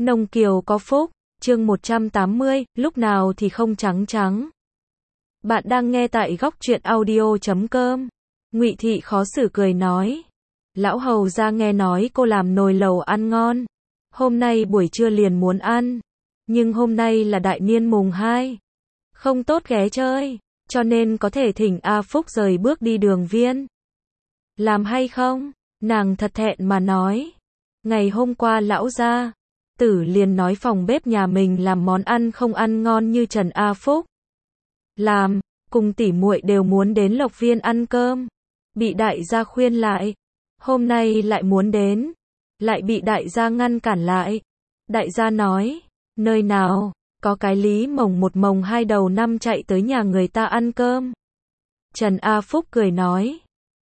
Nông Kiều có phúc, chương 180, lúc nào thì không trắng trắng. Bạn đang nghe tại góc truyện audio.com. Ngụy Thị khó xử cười nói. Lão hầu ra nghe nói cô làm nồi lẩu ăn ngon. Hôm nay buổi trưa liền muốn ăn. Nhưng hôm nay là đại niên mùng 2. Không tốt ghé chơi, cho nên có thể thỉnh A Phúc rời bước đi đường viên. Làm hay không? Nàng thật thẹn mà nói. Ngày hôm qua lão gia tử liền nói phòng bếp nhà mình làm món ăn không ăn ngon như Trần A Phúc làm, cùng tỷ muội đều muốn đến Lộc Viên ăn cơm. Bị đại gia khuyên lại, hôm nay lại muốn đến, lại bị đại gia ngăn cản lại. Đại gia nói, nơi nào có cái lý mồng một mồng hai đầu năm chạy tới nhà người ta ăn cơm. Trần A Phúc cười nói,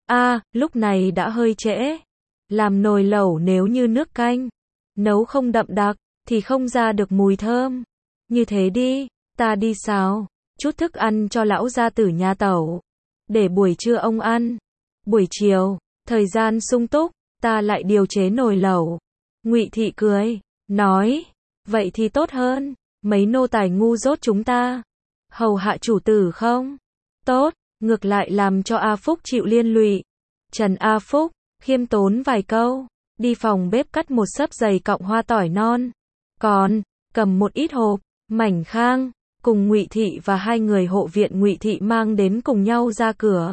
lúc này đã hơi trễ. Làm nồi lẩu nếu như nước canh nấu không đậm đặc thì không ra được mùi thơm. Như thế đi, ta đi xào chút thức ăn cho lão gia tử nhà tẩu, để buổi trưa ông ăn. Buổi chiều, thời gian sung túc, ta lại điều chế nồi lẩu. Ngụy Thị cười, nói, vậy thì tốt hơn, mấy nô tài ngu dốt chúng ta hầu hạ chủ tử không? Tốt, ngược lại làm cho A Phúc chịu liên lụy. Trần A Phúc khiêm tốn vài câu, đi phòng bếp cắt một xấp dày cọng hoa tỏi non, còn cầm một ít hộp mảnh khang, cùng Ngụy Thị và hai người hộ viện Ngụy Thị mang đến cùng nhau ra cửa.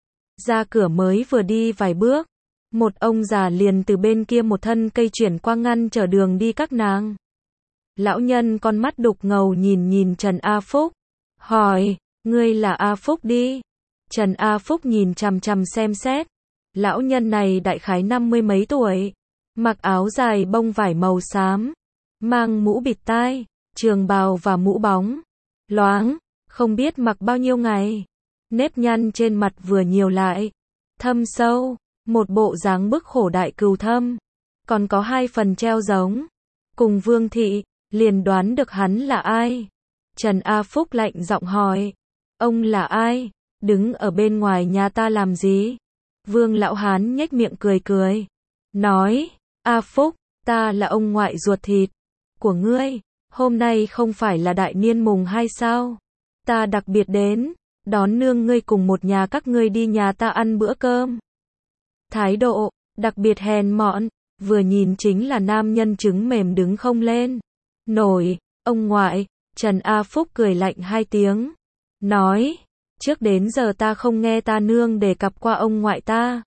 Ra cửa mới vừa đi vài bước, một ông già liền từ bên kia một thân cây chuyển qua ngăn trở đường đi các nàng. Lão nhân con mắt đục ngầu nhìn Trần A Phúc, hỏi, ngươi là A Phúc đi? Trần A Phúc nhìn chằm chằm xem xét. Lão nhân này đại khái 50 mấy tuổi, mặc áo dài bông vải màu xám, mang mũ bịt tai, trường bào và mũ bóng loáng, không biết mặc bao nhiêu ngày. Nếp nhăn trên mặt vừa nhiều lại thâm sâu, một bộ dáng bức khổ đại cừu thâm, còn có hai phần treo giống. Cùng Vương Thị liền đoán được hắn là ai. Trần A Phúc lạnh giọng hỏi, ông là ai? Đứng ở bên ngoài nhà ta làm gì? Vương lão hán nhếch miệng cười, nói, A Phúc, ta là ông ngoại ruột thịt của ngươi. Hôm nay không phải là đại niên mùng 2 sao? Ta đặc biệt đến đón nương ngươi cùng một nhà các ngươi đi nhà ta ăn bữa cơm. Thái độ đặc biệt hèn mọn, vừa nhìn chính là nam nhân trứng mềm đứng không lên nổi. Ông ngoại. Trần A Phúc cười lạnh hai tiếng, nói, trước đến giờ ta không nghe ta nương đề cập qua ông ngoại ta.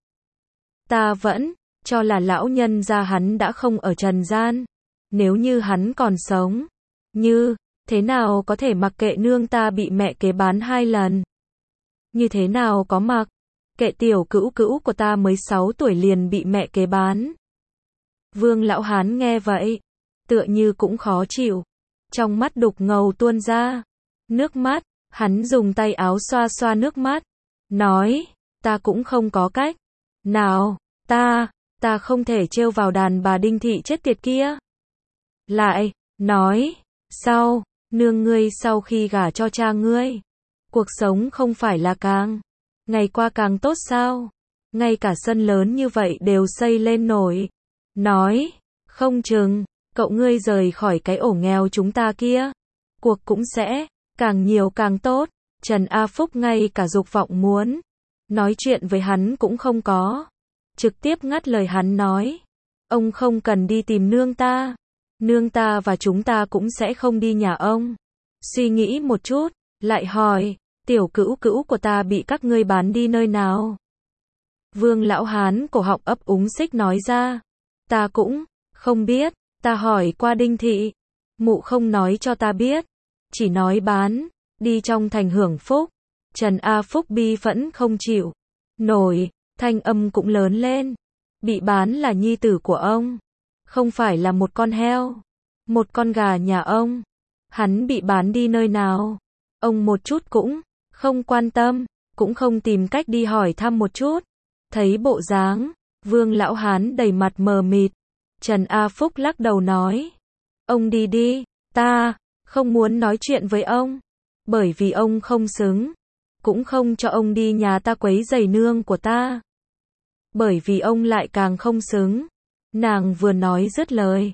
Ta vẫn cho là lão nhân gia hắn đã không ở trần gian. Nếu như hắn còn sống, như thế nào có thể mặc kệ nương ta bị mẹ kế bán 2 lần? Như thế nào có mặc kệ tiểu cữu cữu của ta mới 6 tuổi liền bị mẹ kế bán? Vương lão hán nghe vậy, tựa như cũng khó chịu, trong mắt đục ngầu tuôn ra nước mắt. Hắn dùng tay áo xoa xoa nước mắt, nói, ta cũng không có cách nào, ta không thể trêu vào đàn bà Đinh Thị chết tiệt kia. Lại, nói, nương ngươi sau khi gả cho cha ngươi, cuộc sống không phải là càng ngày qua càng tốt sao? Ngay cả sân lớn như vậy đều xây lên nổi. Nói, không chừng, cậu ngươi rời khỏi cái ổ nghèo chúng ta kia, cuộc cũng sẽ càng nhiều càng tốt. Trần A Phúc ngay cả dục vọng muốn nói chuyện với hắn cũng không có, trực tiếp ngắt lời hắn nói, ông không cần đi tìm nương ta và chúng ta cũng sẽ không đi nhà ông. Suy nghĩ một chút, lại hỏi, tiểu cữu cữu của ta bị các ngươi bán đi nơi nào? Vương lão hán cổ họng ấp úng xích nói ra, ta cũng không biết, ta hỏi qua Đinh Thị, mụ không nói cho ta biết, chỉ nói bán đi trong thành hưởng phúc. Trần A Phúc bi phẫn không chịu nổi, thanh âm cũng lớn lên, bị bán là nhi tử của ông, không phải là một con heo, một con gà nhà ông. Hắn bị bán đi nơi nào, ông một chút cũng không quan tâm, cũng không tìm cách đi hỏi thăm một chút. Thấy bộ dáng Vương lão hán đầy mặt mờ mịt, Trần A Phúc lắc đầu nói, ông đi, ta không muốn nói chuyện với ông, bởi vì ông không xứng, cũng không cho ông đi nhà ta quấy rầy nương của ta, bởi vì ông lại càng không xứng. Nàng vừa nói dứt lời,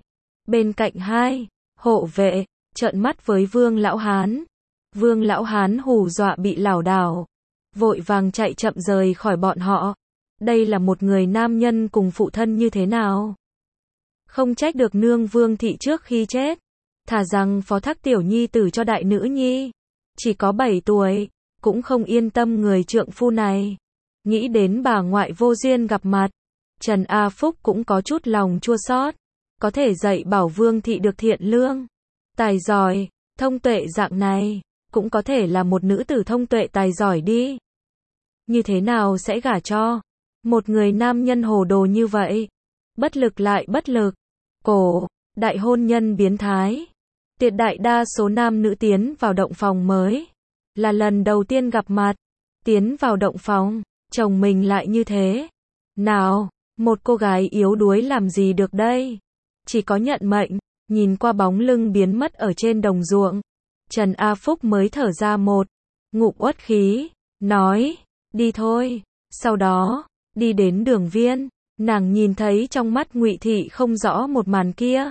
Bên cạnh hai hộ vệ trợn mắt với Vương lão hán. Vương lão hán hù dọa bị lảo đảo, vội vàng chạy chậm rời khỏi bọn họ. Đây là một người nam nhân cùng phụ thân như thế nào? Không trách được nương Vương thị trước khi chết, thà rằng phó thác tiểu nhi tử cho đại nữ nhi, chỉ có 7 tuổi, cũng không yên tâm người trượng phu này. Nghĩ đến bà ngoại vô duyên gặp mặt, Trần A Phúc cũng có chút lòng chua xót. Có thể dạy bảo Vương thị được thiện lương, tài giỏi, thông tuệ dạng này, cũng có thể là một nữ tử thông tuệ tài giỏi đi. Như thế nào sẽ gả cho một người nam nhân hồ đồ như vậy? Bất lực lại bất lực. Cổ đại hôn nhân biến thái. Tuyệt đại đa số nam nữ tiến vào động phòng mới là lần đầu tiên gặp mặt. Tiến vào động phòng, chồng mình lại như thế. Nào, một cô gái yếu đuối làm gì được đây? Chỉ có nhận mệnh. Nhìn qua bóng lưng biến mất ở trên đồng ruộng, Trần A Phúc mới thở ra một ngụm uất khí, nói, đi thôi. Sau đó, đi đến Đường Viên, nàng nhìn thấy trong mắt Ngụy Thị không rõ một màn kia.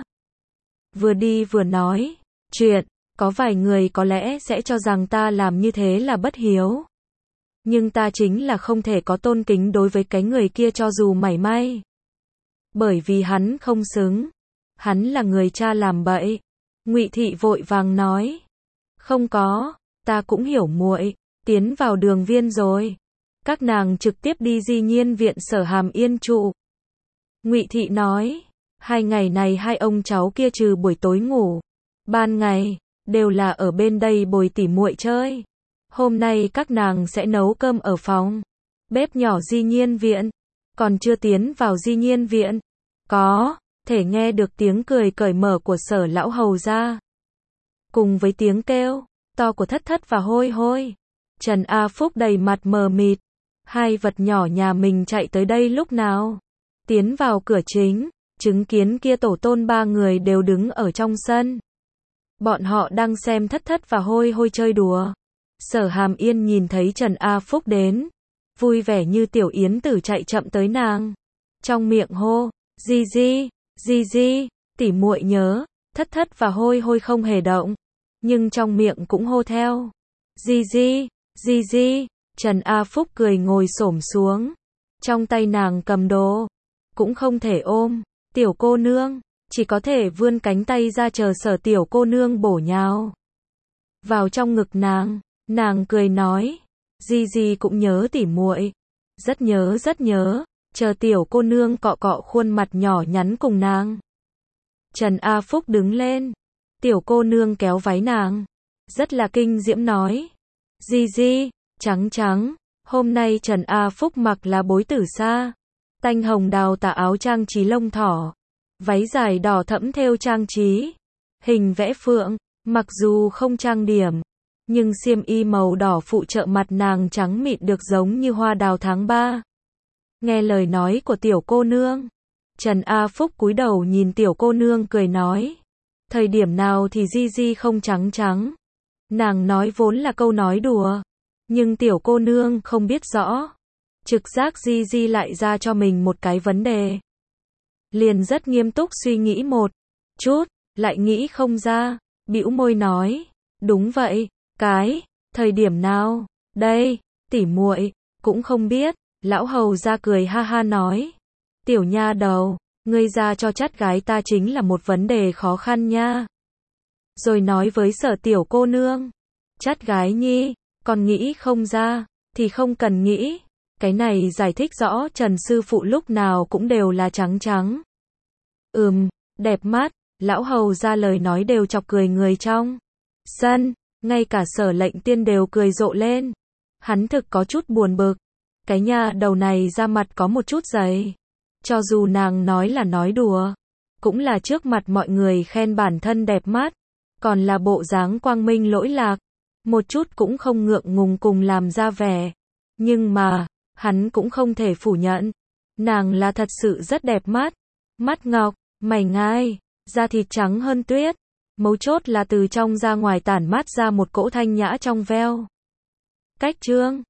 Vừa đi vừa nói, chuyện, có vài người có lẽ sẽ cho rằng ta làm như thế là bất hiếu. Nhưng ta chính là không thể có tôn kính đối với cái người kia cho dù mảy may. Bởi vì hắn không xứng. Hắn là người cha làm bậy. Ngụy Thị vội vàng nói, không có, ta cũng hiểu muội, tiến vào Đường Viên rồi. Các nàng trực tiếp đi Di Nhiên viện Sở Hàm Yên trụ. Ngụy Thị nói, 2 ngày này hai ông cháu kia trừ buổi tối ngủ, ban ngày đều là ở bên đây bồi tỉ muội chơi. Hôm nay các nàng sẽ nấu cơm ở phòng bếp nhỏ Di Nhiên viện. Còn chưa tiến vào Di Nhiên viện, có thể nghe được tiếng cười cởi mở của Sở lão hầu gia, cùng với tiếng kêu to của Thất Thất và Hôi Hôi. Trần A Phúc đầy mặt mờ mịt, hai vật nhỏ nhà mình chạy tới đây lúc nào? Tiến vào cửa chính, chứng kiến kia tổ tôn 3 người đều đứng ở trong sân. Bọn họ đang xem Thất Thất và Hôi Hôi chơi đùa. Sở Hàm Yên nhìn thấy Trần A Phúc đến, vui vẻ như tiểu yến tử chạy chậm tới nàng, trong miệng hô, Di Di, Di Di, tỉ muội nhớ. Thất Thất và Hôi Hôi không hề động, nhưng trong miệng cũng hô theo, Di Di, Di Di. Trần A Phúc cười ngồi xổm xuống, trong tay nàng cầm đồ, cũng không thể ôm tiểu cô nương, chỉ có thể vươn cánh tay ra chờ Sở tiểu cô nương bổ nhào vào trong ngực nàng. Nàng cười nói, Di Di cũng nhớ tỉ muội, rất nhớ, chờ tiểu cô nương cọ cọ khuôn mặt nhỏ nhắn cùng nàng. Trần A Phúc đứng lên, tiểu cô nương kéo váy nàng, rất là kinh diễm nói, Di Di, trắng, hôm nay Trần A Phúc mặc là bối tử sa, tanh hồng đào tà áo trang trí lông thỏ, váy dài đỏ thẫm thêu trang trí, hình vẽ phượng, mặc dù không trang điểm, nhưng xiêm y màu đỏ phụ trợ mặt nàng trắng mịn được giống như hoa đào tháng 3. Nghe lời nói của tiểu cô nương, Trần A Phúc cúi đầu nhìn tiểu cô nương cười nói, thời điểm nào thì Di Di không trắng. Nàng nói vốn là câu nói đùa, nhưng tiểu cô nương không biết rõ, trực giác Di Di lại ra cho mình một cái vấn đề. Liền rất nghiêm túc suy nghĩ một chút, lại nghĩ không ra, bĩu môi nói, đúng vậy, cái thời điểm nào? Đây, tỉ muội cũng không biết. Lão hầu ra cười ha ha nói, tiểu nha đầu, ngươi ra cho chắt gái ta chính là một vấn đề khó khăn nha. Rồi nói với Sở tiểu cô nương, chắt gái nhi, còn nghĩ không ra, thì không cần nghĩ. Cái này giải thích rõ Trần sư phụ lúc nào cũng đều là trắng. Đẹp mắt. Lão hầu ra lời nói đều chọc cười người trong sân, ngay cả Sở lệnh tiên đều cười rộ lên. Hắn thực có chút buồn bực. Cái nha đầu này ra mặt có một chút dày. Cho dù nàng nói là nói đùa, cũng là trước mặt mọi người khen bản thân đẹp mắt, còn là bộ dáng quang minh lỗi lạc, một chút cũng không ngượng ngùng cùng làm ra vẻ. Nhưng mà, hắn cũng không thể phủ nhận, nàng là thật sự rất đẹp mắt. Mắt ngọc, mày ngai, da thịt trắng hơn tuyết, mấu chốt là từ trong ra ngoài tản mát ra một cỗ thanh nhã trong veo. Cách trương